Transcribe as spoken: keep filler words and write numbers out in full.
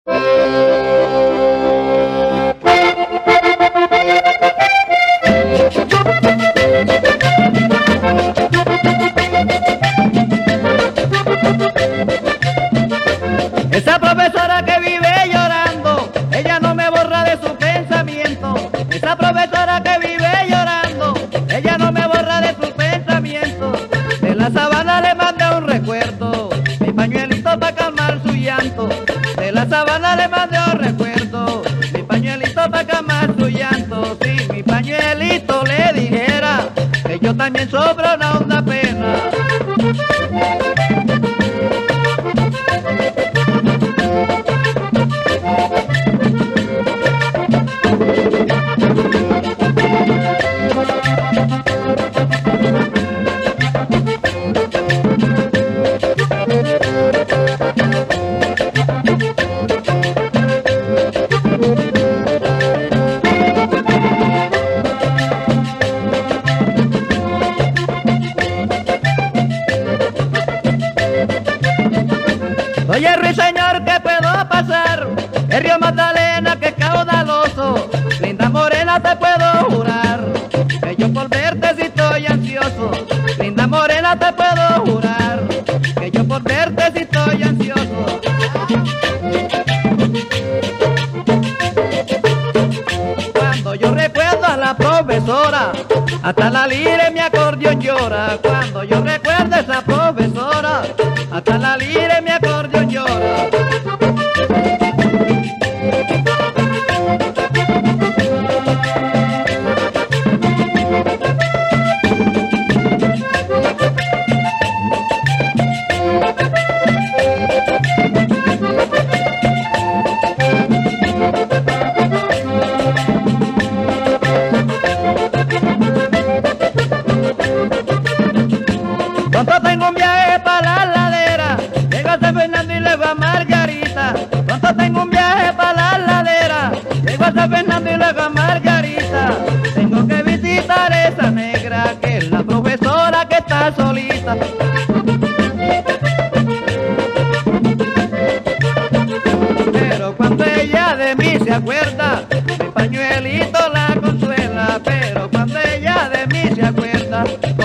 Esa profesora que vive llorando, ella no me borra de su pensamiento. Esa profesora que vive llorando, ella no me borra de su pensamiento. De la sabana le mandé un recuerdo, mi pañuelito para calmar su llanto. De la sabana le mandé un recuerdo, mi pañuelito para calmar su llanto. Si mi pañuelito le dijera que yo también sufro una honda pena. Oye, ruiseñor, ¿qué puedo pasar? El río Magdalena que es caudaloso, linda morena te puedo jurar, que yo por verte si estoy ansioso. Linda morena te puedo jurar, que yo por verte si estoy ansioso. Cuando yo recuerdo a la profesora, hasta la lira en mi acordeón llora. Cuando yo recuerdo a esa profesora, hasta la lira en mi acordeón llora. Pronto tengo un viaje para la ladera, llego a San Fernando y luego a Margarita. Pronto tengo un viaje para la ladera, llego a San Fernando y luego a Margarita. Tengo que visitar esa negra que es la profesora que está solita. Pero cuando ella de mí se acuerda, mi pañuelito la consuela. Pero cuando ella de mí se acuerda,